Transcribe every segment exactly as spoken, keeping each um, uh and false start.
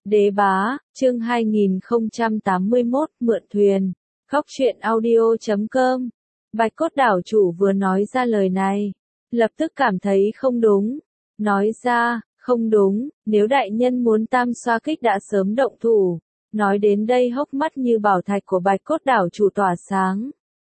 Đế bá, chương hai nghìn không trăm tám mươi mốt, mượn thuyền. Góc truyện audio chấm com. Bạch cốt đảo chủ vừa nói ra lời này, lập tức cảm thấy không đúng. Nói ra, không đúng, nếu đại nhân muốn tam xoa kích đã sớm động thủ. Nói đến đây hốc mắt như bảo thạch của bạch cốt đảo chủ tỏa sáng.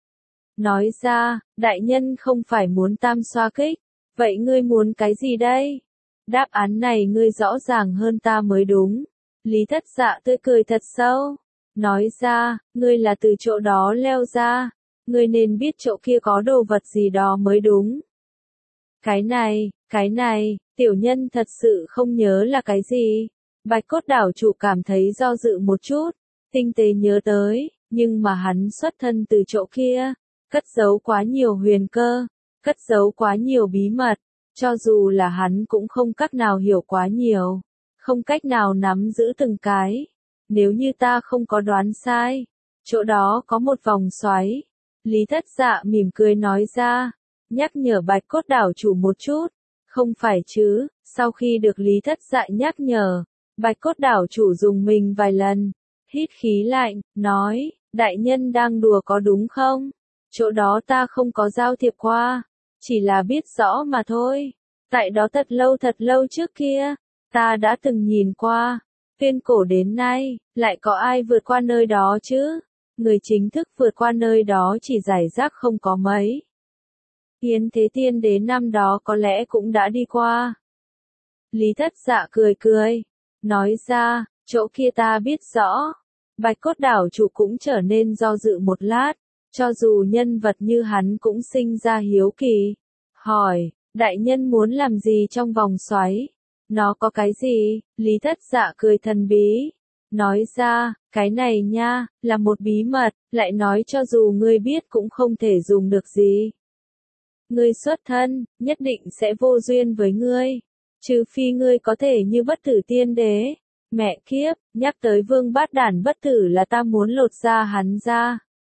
Nói ra, đại nhân không phải muốn tam xoa kích, vậy ngươi muốn cái gì đây? Đáp án này ngươi rõ ràng hơn ta mới đúng. Lý Thất Dạ tươi cười thật sâu. Nói ra, ngươi là từ chỗ đó leo ra. Ngươi nên biết chỗ kia có đồ vật gì đó mới đúng. Cái này, cái này, tiểu nhân thật sự không nhớ là cái gì. Bạch cốt đảo chủ cảm thấy do dự một chút. Tinh tế nhớ tới, nhưng mà hắn xuất thân từ chỗ kia. Cất giấu quá nhiều huyền cơ. Cất giấu quá nhiều bí mật. Cho dù là hắn cũng không cách nào hiểu quá nhiều. Không cách nào nắm giữ từng cái. Nếu như ta không có đoán sai, chỗ đó có một vòng xoáy. Lý Thất Dạ mỉm cười nói ra, nhắc nhở bạch cốt đảo chủ một chút. Không phải chứ, sau khi được Lý Thất Dạ nhắc nhở, bạch cốt đảo chủ dùng mình vài lần, hít khí lạnh, nói, đại nhân đang đùa có đúng không? Chỗ đó ta không có giao thiệp qua, chỉ là biết rõ mà thôi. Tại đó thật lâu thật lâu trước kia, ta đã từng nhìn qua, tuyên cổ đến nay, lại có ai vượt qua nơi đó chứ? Người chính thức vượt qua nơi đó chỉ giải rác không có mấy. Hiến Thế Tiên Đế năm đó có lẽ cũng đã đi qua. Lý Thất Dạ cười cười, nói ra, chỗ kia ta biết rõ. Bạch cốt đảo chủ cũng trở nên do dự một lát, cho dù nhân vật như hắn cũng sinh ra hiếu kỳ. Hỏi, đại nhân muốn làm gì trong vòng xoáy? Nó có cái gì? Lý Thất Dạ cười thần bí. Nói ra, cái này nha, là một bí mật, lại nói cho dù ngươi biết cũng không thể dùng được gì. Ngươi xuất thân, nhất định sẽ vô duyên với ngươi. Trừ phi ngươi có thể như bất tử tiên đế. Mẹ kiếp, nhắc tới vương bát đản bất tử là ta muốn lột da hắn ra.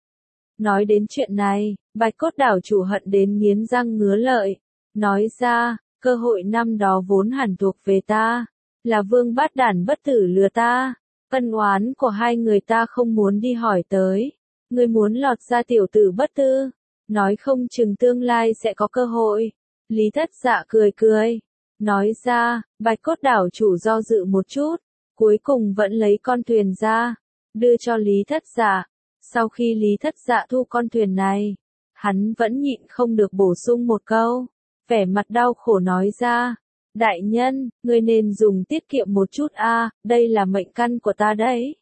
Nói đến chuyện này, bạch cốt đảo chủ hận đến nghiến răng ngứa lợi. Nói ra, cơ hội năm đó vốn hẳn thuộc về ta. Là vương bát đản bất tử lừa ta. Ân oán của hai người ta không muốn đi hỏi tới. Ngươi muốn lọt ra tiểu tử bất tư. Nói không chừng tương lai sẽ có cơ hội. Lý Thất Dạ cười cười. Nói ra, bạch cốt đảo chủ do dự một chút. Cuối cùng vẫn lấy con thuyền ra. Đưa cho Lý Thất Dạ. Sau khi Lý Thất Dạ thu con thuyền này, hắn vẫn nhịn không được bổ sung một câu. Vẻ mặt đau khổ nói ra. Đại nhân, ngươi nên dùng tiết kiệm một chút a, à, đây là mệnh căn của ta đấy.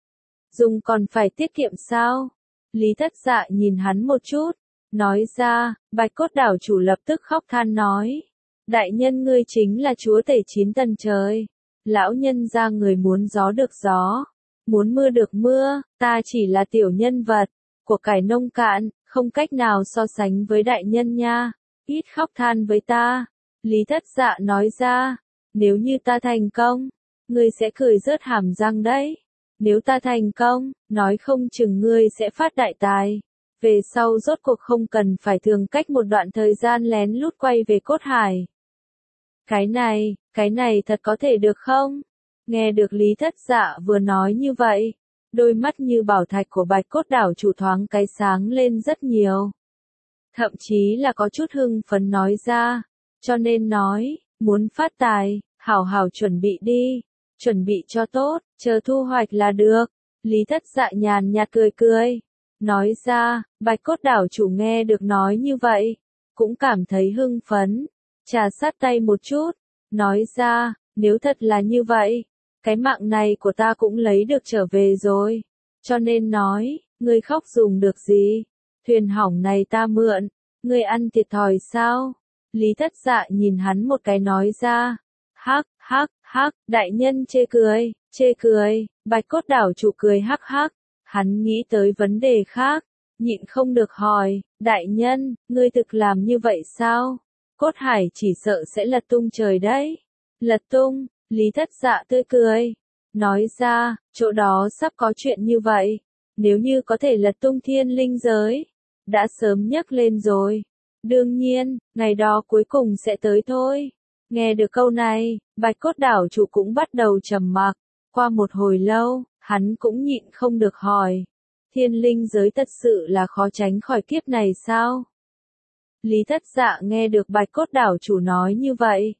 Dùng còn phải tiết kiệm sao? Lý Thất Dạ nhìn hắn một chút, nói ra, bạch cốt đảo chủ lập tức khóc than nói. Đại nhân ngươi chính là chúa tể chín tầng trời. Lão nhân ra người muốn gió được gió, muốn mưa được mưa, ta chỉ là tiểu nhân vật, của cải nông cạn, không cách nào so sánh với đại nhân nha. Ít khóc than với ta. Lý Thất Dạ nói ra, nếu như ta thành công, ngươi sẽ cười rớt hàm răng đấy. Nếu ta thành công, nói không chừng ngươi sẽ phát đại tài. Về sau rốt cuộc không cần phải thường cách một đoạn thời gian lén lút quay về cốt hải. Cái này, cái này thật có thể được không? Nghe được Lý Thất Dạ vừa nói như vậy, đôi mắt như bảo thạch của bạch cốt đảo chủ thoáng cái sáng lên rất nhiều. Thậm chí là có chút hưng phấn nói ra. Cho nên nói, muốn phát tài, hảo hảo chuẩn bị đi, chuẩn bị cho tốt, chờ thu hoạch là được. Lý Thất Dạ nhàn nhạt cười cười, nói ra, bạch cốt đảo chủ nghe được nói như vậy, cũng cảm thấy hưng phấn, trà sát tay một chút, nói ra, nếu thật là như vậy, cái mạng này của ta cũng lấy được trở về rồi. Cho nên nói, ngươi khóc dùng được gì, thuyền hỏng này ta mượn, ngươi ăn thiệt thòi sao? Lý Thất Dạ nhìn hắn một cái nói ra. Hắc, hắc, hắc, đại nhân chê cười, chê cười, bạch cốt đảo chủ cười hắc hắc. Hắn nghĩ tới vấn đề khác, nhịn không được hỏi, đại nhân, ngươi thực làm như vậy sao? Cốt hải chỉ sợ sẽ lật tung trời đấy. Lật tung, Lý Thất Dạ tươi cười. Nói ra, chỗ đó sắp có chuyện như vậy. Nếu như có thể lật tung thiên linh giới, đã sớm nhấc lên rồi. Đương nhiên, ngày đó cuối cùng sẽ tới thôi. Nghe được câu này, bạch cốt đảo chủ cũng bắt đầu trầm mặc. Qua một hồi lâu, hắn cũng nhịn không được hỏi. Thiên linh giới thật sự là khó tránh khỏi kiếp này sao? Lý Thất Dạ nghe được Bạch Cốt đảo chủ nói như vậy.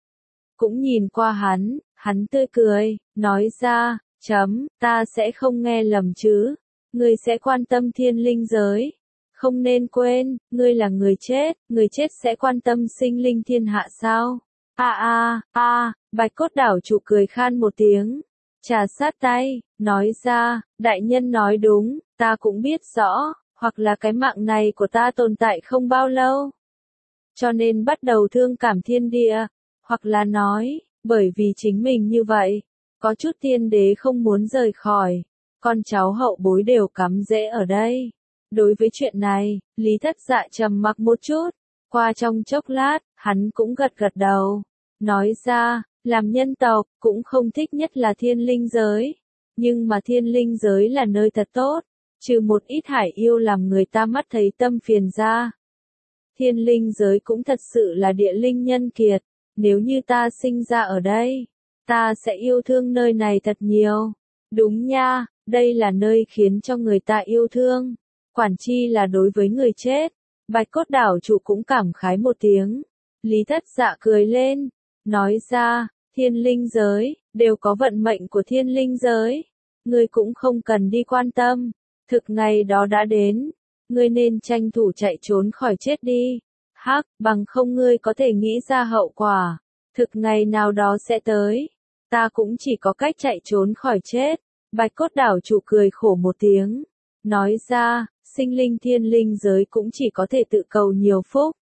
Cũng nhìn qua hắn, hắn tươi cười, nói ra, chấm, ta sẽ không nghe lầm chứ. Ngươi sẽ quan tâm thiên linh giới. Không nên quên, ngươi là người chết, người chết sẽ quan tâm sinh linh thiên hạ sao? A a a, Bạch Cốt đảo chủ cười khan một tiếng, trà sát tay, nói ra, đại nhân nói đúng, ta cũng biết rõ, hoặc là cái mạng này của ta tồn tại không bao lâu. Cho nên bắt đầu thương cảm thiên địa, hoặc là nói, bởi vì chính mình như vậy, có chút tiên đế không muốn rời khỏi, con cháu hậu bối đều cắm rễ ở đây. Đối với chuyện này, Lý Thất Dạ trầm mặc một chút, qua trong chốc lát, hắn cũng gật gật đầu, nói ra, làm nhân tộc, cũng không thích nhất là thiên linh giới, nhưng mà thiên linh giới là nơi thật tốt, trừ một ít hải yêu làm người ta mắt thấy tâm phiền ra. Thiên linh giới cũng thật sự là địa linh nhân kiệt, nếu như ta sinh ra ở đây, ta sẽ yêu thương nơi này thật nhiều. Đúng nha, đây là nơi khiến cho người ta yêu thương. Quản chi là đối với người chết. Bạch Cốt đảo chủ cũng cảm khái một tiếng. Lý Thất Dạ cười lên, nói ra, thiên linh giới, đều có vận mệnh của thiên linh giới. Ngươi cũng không cần đi quan tâm. Thực ngày đó đã đến. Ngươi nên tranh thủ chạy trốn khỏi chết đi. Hắc, bằng không ngươi có thể nghĩ ra hậu quả. Thực ngày nào đó sẽ tới. Ta cũng chỉ có cách chạy trốn khỏi chết. Bạch Cốt đảo chủ cười khổ một tiếng. Nói ra, sinh linh thiên linh giới cũng chỉ có thể tự cầu nhiều phúc.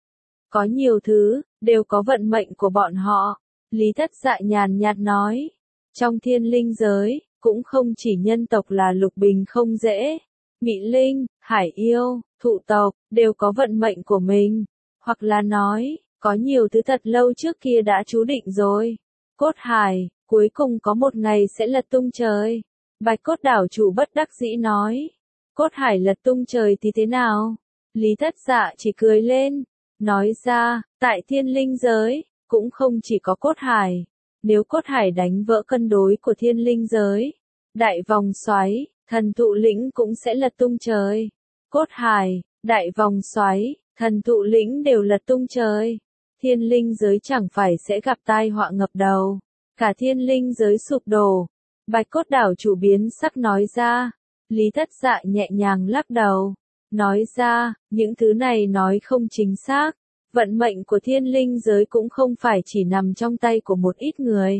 Có nhiều thứ, đều có vận mệnh của bọn họ. Lý Thất Dạ nhàn nhạt nói. Trong thiên linh giới, cũng không chỉ nhân tộc là lục bình không dễ. Mị linh, hải yêu, thụ tộc, đều có vận mệnh của mình. Hoặc là nói, có nhiều thứ thật lâu trước kia đã chú định rồi. Cốt hải, cuối cùng có một ngày sẽ lật tung trời. Bạch Cốt đảo chủ bất đắc dĩ nói. Cốt hải lật tung trời thì thế nào? Lý Thất Dạ chỉ cười lên, nói ra, tại thiên linh giới, cũng không chỉ có cốt hải. Nếu cốt hải đánh vỡ cân đối của thiên linh giới, đại vòng xoáy, thần thụ lĩnh cũng sẽ lật tung trời. Cốt hải, đại vòng xoáy, thần thụ lĩnh đều lật tung trời. Thiên linh giới chẳng phải sẽ gặp tai họa ngập đầu. Cả thiên linh giới sụp đổ. Bạch Cốt đảo chủ biến sắc nói ra. Lý Thất Dạ nhẹ nhàng lắc đầu. Nói ra, những thứ này nói không chính xác. Vận mệnh của thiên linh giới cũng không phải chỉ nằm trong tay của một ít người.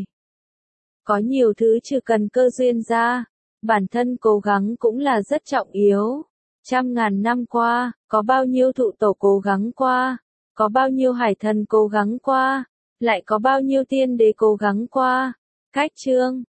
Có nhiều thứ chưa cần cơ duyên ra. Bản thân cố gắng cũng là rất trọng yếu. Trăm ngàn năm qua, có bao nhiêu thụ tổ cố gắng qua. Có bao nhiêu hải thần cố gắng qua. Lại có bao nhiêu tiên đế cố gắng qua. Cách chương